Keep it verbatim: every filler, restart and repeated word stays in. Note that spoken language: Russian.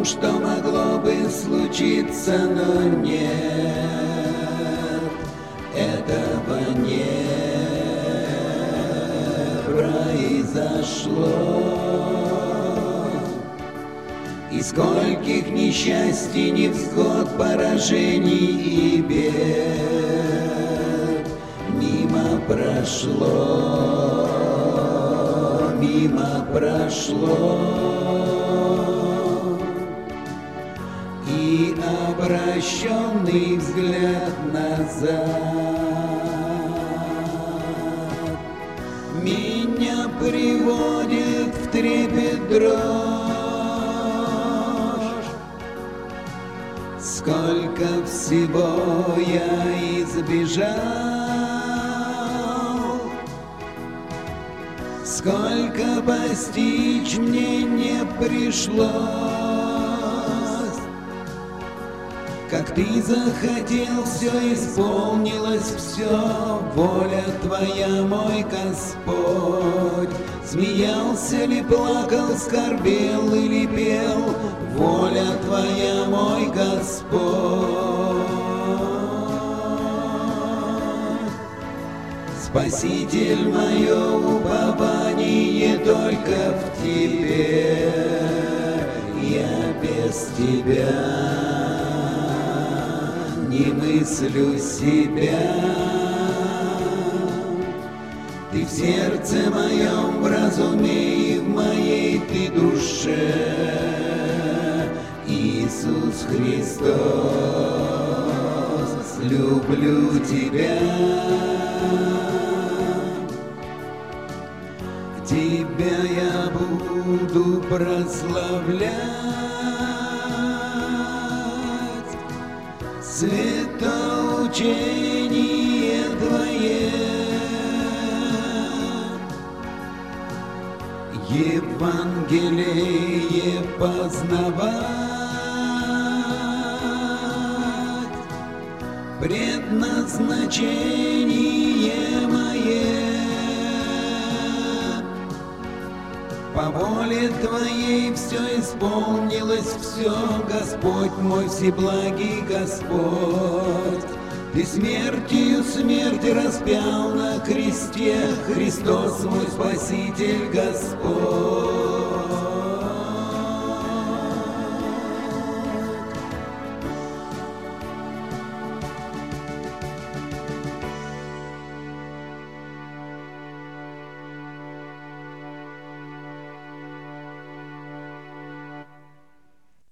том, что могло бы случиться, но нет, этого не произошло. И скольких несчастий, невзгод, поражений и бед мимо прошло, мимо прошло. И обращенный взгляд назад меня приводит в трепет дрожь. Сколько всего я избежал, сколько постичь мне не пришлось. Как ты захотел, все исполнилось, все, воля твоя, мой Господь. Смеялся ли, плакал, скорбел или пел, воля твоя, мой Господь. Спаситель, мое упование только в тебе, я без тебя не мыслю себя. Ты в сердце моем, в разуме и в моей ты душе, Иисус Христос, люблю тебя. Тебя я буду прославлять, святоучение твое, Евангелие познавать, предназначение мое. По воле твоей все исполнилось, все, Господь мой всеблагий Господь. Ты смертью смерть распял на кресте, Христос мой Спаситель Господь.